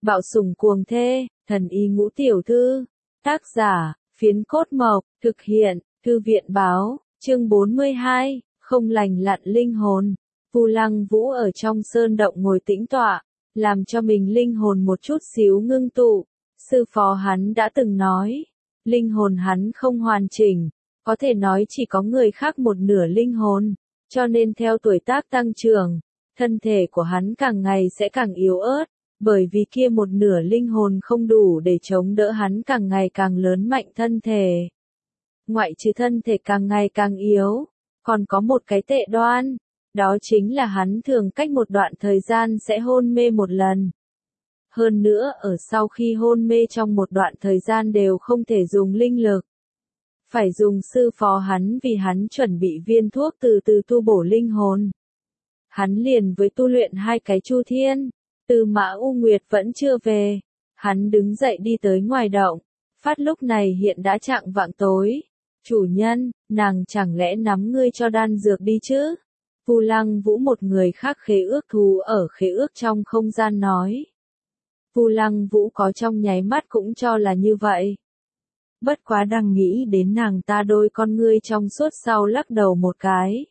Bạo sủng cuồng thê, thần y ngũ tiểu thư. Tác giả, Phiến Cốt Mộc, thực hiện, Thư viện báo, chương 42, không lành lặn linh hồn. Vu Lăng Vũ ở trong sơn động ngồi tĩnh tọa, làm cho mình linh hồn một chút xíu ngưng tụ. Sư phó hắn đã từng nói, linh hồn hắn không hoàn chỉnh, có thể nói chỉ có người khác một nửa linh hồn, cho nên theo tuổi tác tăng trưởng, thân thể của hắn càng ngày sẽ càng yếu ớt, bởi vì kia một nửa linh hồn không đủ để chống đỡ hắn càng ngày càng lớn mạnh thân thể. Ngoại trừ thân thể càng ngày càng yếu, còn có một cái tệ đoan, đó chính là hắn thường cách một đoạn thời gian sẽ hôn mê một lần. Hơn nữa ở sau khi hôn mê trong một đoạn thời gian đều không thể dùng linh lực. Phải dùng sư phó hắn vì hắn chuẩn bị viên thuốc từ từ tu bổ linh hồn. Hắn liền với tu luyện hai cái chu thiên, Tư Mã U Nguyệt vẫn chưa về. Hắn đứng dậy đi tới ngoài động, phát lúc này hiện đã chạng vạng tối. Chủ nhân, nàng chẳng lẽ nắm ngươi cho đan dược đi chứ? Vu Lăng Vũ một người khác khế ước thú ở khế ước trong không gian nói. Vu Lăng Vũ có trong nháy mắt cũng cho là như vậy. Bất quá đang nghĩ đến nàng ta đôi con ngươi trong suốt sau lắc đầu một cái.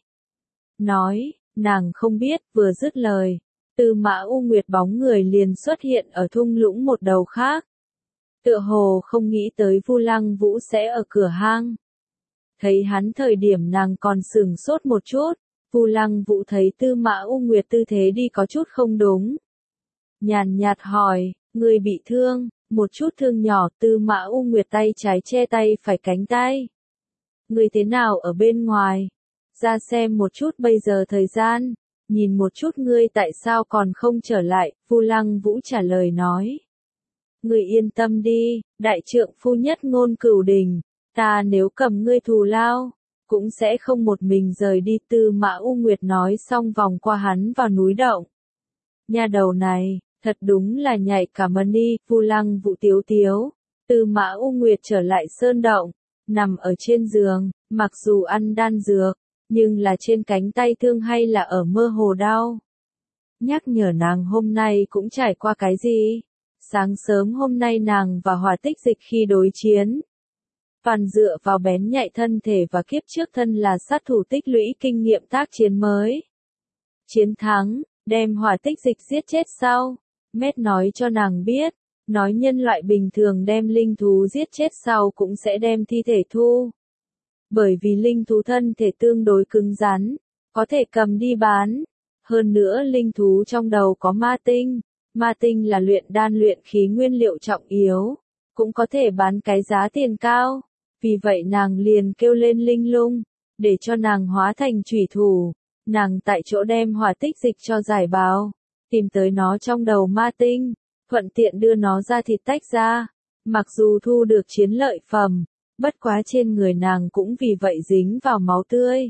Nói, nàng không biết, vừa dứt lời. Tư Mã U Nguyệt bóng người liền xuất hiện ở thung lũng một đầu khác. Tựa hồ không nghĩ tới Vu Lăng Vũ sẽ ở cửa hang. Thấy hắn thời điểm nàng còn sửng sốt một chút, Vu Lăng Vũ thấy Tư Mã U Nguyệt tư thế đi có chút không đúng. Nhàn nhạt hỏi, người bị thương, một chút thương nhỏ. Tư Mã U Nguyệt tay trái che tay phải cánh tay. Người thế nào ở bên ngoài? Ra xem một chút bây giờ thời gian. Nhìn một chút ngươi tại sao còn không trở lại, Vu Lăng Vũ trả lời nói. Ngươi yên tâm đi, đại trượng phu nhất ngôn cửu đình, ta nếu cầm ngươi thù lao, cũng sẽ không một mình rời đi. Tư Mã U Nguyệt nói xong vòng qua hắn vào núi động. Nha đầu này, thật đúng là nhạy cả mani. Vu Lăng Vũ tiếu tiếu. Tư Mã U Nguyệt trở lại sơn động, nằm ở trên giường, mặc dù ăn đan dược, nhưng là trên cánh tay thương hay là ở mơ hồ đau. Nhắc nhở nàng hôm nay cũng trải qua cái gì? Sáng sớm hôm nay nàng và Hỏa Tích Dịch khi đối chiến, toàn dựa vào bén nhạy thân thể và kiếp trước thân là sát thủ tích lũy kinh nghiệm tác chiến mới. Chiến thắng, đem Hỏa Tích Dịch giết chết sau. Mét nói cho nàng biết, nói nhân loại bình thường đem linh thú giết chết sau cũng sẽ đem thi thể thu. Bởi vì linh thú thân thể tương đối cứng rắn, có thể cầm đi bán. Hơn nữa linh thú trong đầu có ma tinh là luyện đan luyện khí nguyên liệu trọng yếu, cũng có thể bán cái giá tiền cao. Vì vậy nàng liền kêu lên linh lung, để cho nàng hóa thành chủy thủ. Nàng tại chỗ đem Hỏa Tích Dịch cho giải bào, tìm tới nó trong đầu ma tinh, thuận tiện đưa nó ra thịt tách ra. Mặc dù thu được chiến lợi phẩm, bất quá trên người nàng cũng vì vậy dính vào máu tươi.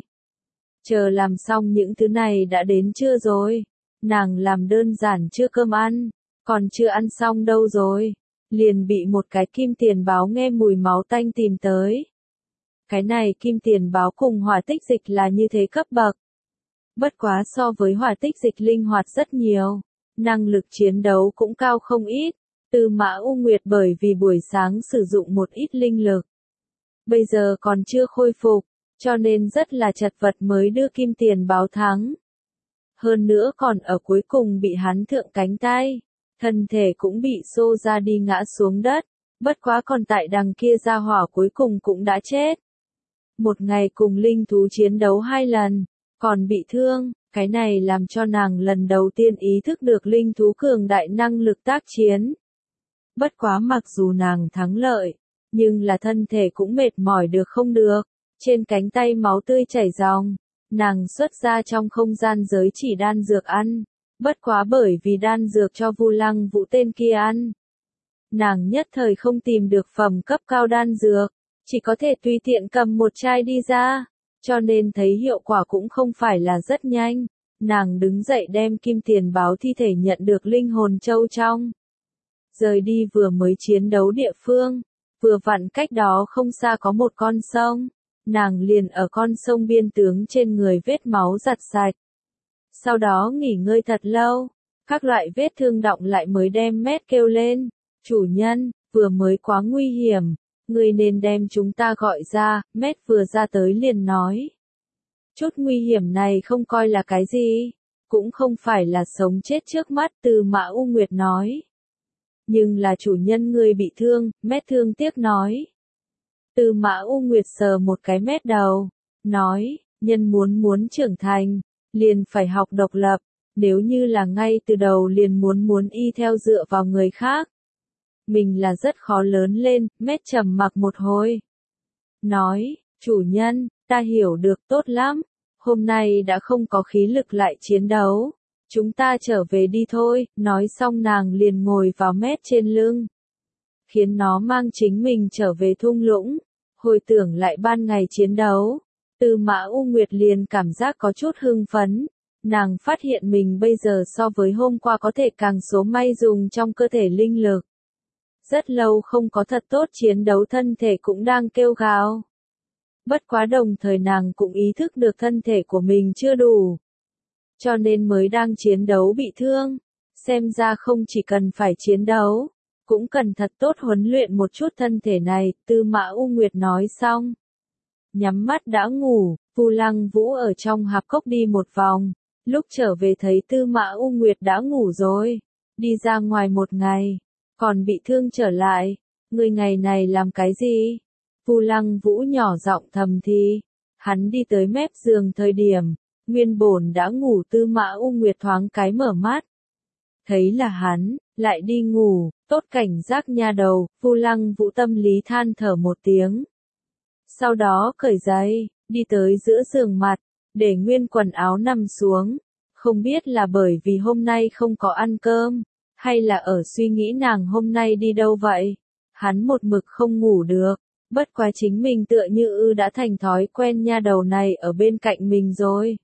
Chờ làm xong những thứ này đã đến trưa rồi. Nàng làm đơn giản trưa cơm ăn, còn chưa ăn xong đâu rồi. Liền bị một cái kim tiền báo nghe mùi máu tanh tìm tới. Cái này kim tiền báo cùng Hỏa Tích Dịch là như thế cấp bậc. Bất quá so với Hỏa Tích Dịch linh hoạt rất nhiều, năng lực chiến đấu cũng cao không ít. Tư Mã U Nguyệt bởi vì buổi sáng sử dụng một ít linh lực, bây giờ còn chưa khôi phục, cho nên rất là chật vật mới đưa kim tiền báo thắng. Hơn nữa còn ở cuối cùng bị hắn thượng cánh tay, thân thể cũng bị xô ra đi ngã xuống đất, bất quá còn tại đằng kia gia hỏa cuối cùng cũng đã chết. Một ngày cùng linh thú chiến đấu 2 lần, còn bị thương, cái này làm cho nàng lần đầu tiên ý thức được linh thú cường đại năng lực tác chiến. Bất quá mặc dù nàng thắng lợi, nhưng là thân thể cũng mệt mỏi được không được, trên cánh tay máu tươi chảy ròng, nàng xuất ra trong không gian giới chỉ đan dược ăn, bất quá bởi vì đan dược cho Vu Lăng Vũ tên kia ăn. Nàng nhất thời không tìm được phẩm cấp cao đan dược, chỉ có thể tùy tiện cầm một chai đi ra, cho nên thấy hiệu quả cũng không phải là rất nhanh. Nàng đứng dậy đem kim tiền báo thi thể nhận được linh hồn châu trong. Rời đi vừa mới chiến đấu địa phương. Vừa vặn cách đó không xa có một con sông, nàng liền ở con sông biên tướng trên người vết máu giặt sạch. Sau đó nghỉ ngơi thật lâu, Các loại vết thương đọng lại mới đem Mét kêu lên. Chủ nhân, vừa mới quá nguy hiểm, người nên đem chúng ta gọi ra. Mét vừa ra tới liền nói. Chút nguy hiểm này không coi là cái gì, cũng không phải là sống chết trước mắt, Tư Mã U Nguyệt nói. Nhưng là chủ nhân người bị thương, Mét thương tiếc nói. Tư Mã U Nguyệt sờ một cái Mét đầu, nói, nhân muốn trưởng thành, liền phải học độc lập, nếu như là ngay từ đầu liền muốn y theo dựa vào người khác. Mình là rất khó lớn lên. Mét trầm mặc một hồi. Nói, chủ nhân, ta hiểu được tốt lắm, hôm nay đã không có khí lực lại chiến đấu. Chúng ta trở về đi thôi. Nói xong nàng liền ngồi vào Mét trên lưng. Khiến nó mang chính mình trở về thung lũng. Hồi tưởng lại ban ngày chiến đấu. Tư Mã U Nguyệt liền cảm giác có chút hưng phấn. Nàng phát hiện mình bây giờ so với hôm qua có thể càng số may dùng trong cơ thể linh lực. Rất lâu không có thật tốt chiến đấu, thân thể cũng đang kêu gào. Bất quá đồng thời nàng cũng ý thức được thân thể của mình chưa đủ. Cho nên mới đang chiến đấu bị thương. Xem ra không chỉ cần phải chiến đấu, cũng cần thật tốt huấn luyện một chút thân thể này. Tư Mã U Nguyệt nói xong. Nhắm mắt đã ngủ, Vu Lăng Vũ ở trong hạp cốc đi một vòng. Lúc trở về thấy Tư Mã U Nguyệt đã ngủ rồi. Đi ra ngoài một ngày, còn bị thương trở lại. Người ngày này làm cái gì? Vu Lăng Vũ nhỏ giọng thầm thì. Hắn đi tới mép giường thời điểm, nguyên bổn đã ngủ Tư Mã U Nguyệt thoáng cái mở mắt. Thấy là hắn, lại đi ngủ, tốt cảnh giác nha đầu. Vu Lăng Vũ tâm lý than thở một tiếng. Sau đó cởi giày, đi tới giữa giường mặt, để nguyên quần áo nằm xuống. Không biết là bởi vì hôm nay không có ăn cơm, hay là ở suy nghĩ nàng hôm nay đi đâu vậy. Hắn một mực không ngủ được, bất quá chính mình tựa như đã thành thói quen nha đầu này ở bên cạnh mình rồi.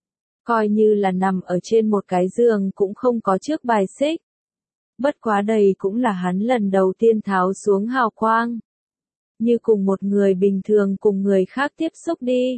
Coi như là nằm ở trên một cái giường cũng không có chiếc bài xích. Bất quá đây cũng là hắn lần đầu tiên tháo xuống hào quang. Như cùng một người bình thường cùng người khác tiếp xúc đi.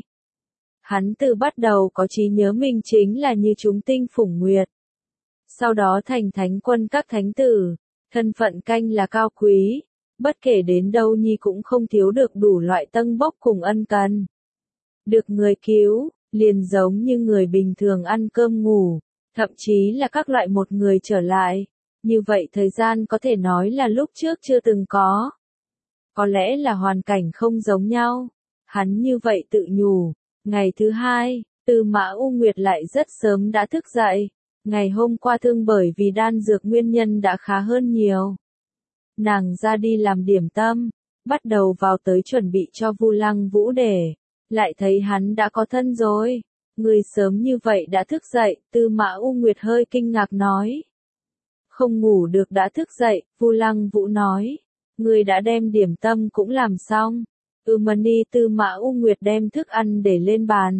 Hắn từ bắt đầu có trí nhớ mình chính là như chúng tinh phủng nguyệt. Sau đó thành thánh quân các thánh tử, thân phận canh là cao quý. Bất kể đến đâu nhi cũng không thiếu được đủ loại tâng bốc cùng ân cần. Được người cứu, liền giống như người bình thường ăn cơm ngủ, thậm chí là các loại một người trở lại. Như vậy thời gian có thể nói là lúc trước chưa từng có. Có lẽ là hoàn cảnh không giống nhau. Hắn như vậy tự nhủ. Ngày thứ hai, Tư Mã U Nguyệt lại rất sớm đã thức dậy. Ngày hôm qua thương bởi vì đan dược nguyên nhân đã khá hơn nhiều. Nàng ra đi làm điểm tâm, bắt đầu vào tới chuẩn bị cho Vu Lăng Vũ để. Lại thấy hắn đã có thân rồi. Người sớm như vậy đã thức dậy, Tư Mã U Nguyệt hơi kinh ngạc nói. Không ngủ được đã thức dậy, Vu Lăng Vũ nói. Người đã đem điểm tâm cũng làm xong. Mani. Tư Mã U Nguyệt đem thức ăn để lên bàn.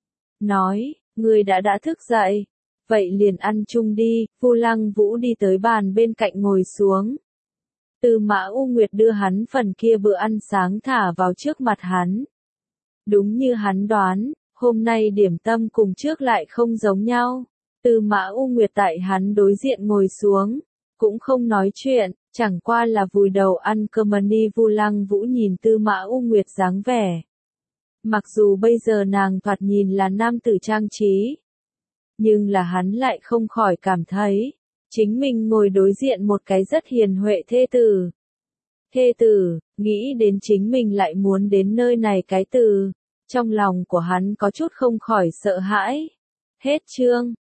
Nói, người đã thức dậy. Vậy liền ăn chung đi. Vu Lăng Vũ đi tới bàn bên cạnh ngồi xuống. Tư Mã U Nguyệt đưa hắn phần kia bữa ăn sáng thả vào trước mặt hắn. Đúng như hắn đoán, hôm nay điểm tâm cùng trước lại không giống nhau. Tư Mã U Nguyệt tại hắn đối diện ngồi xuống, cũng không nói chuyện, chẳng qua là vùi đầu ăn cơm. Mani. Vu Lăng Vũ nhìn Tư Mã U Nguyệt dáng vẻ. Mặc dù bây giờ nàng thoạt nhìn là nam tử trang trí, nhưng là hắn lại không khỏi cảm thấy, chính mình ngồi đối diện một cái rất hiền huệ thê tử. Thê tử, nghĩ đến chính mình lại muốn đến nơi này cái từ. Trong lòng của hắn có chút không khỏi sợ hãi. Hết chương.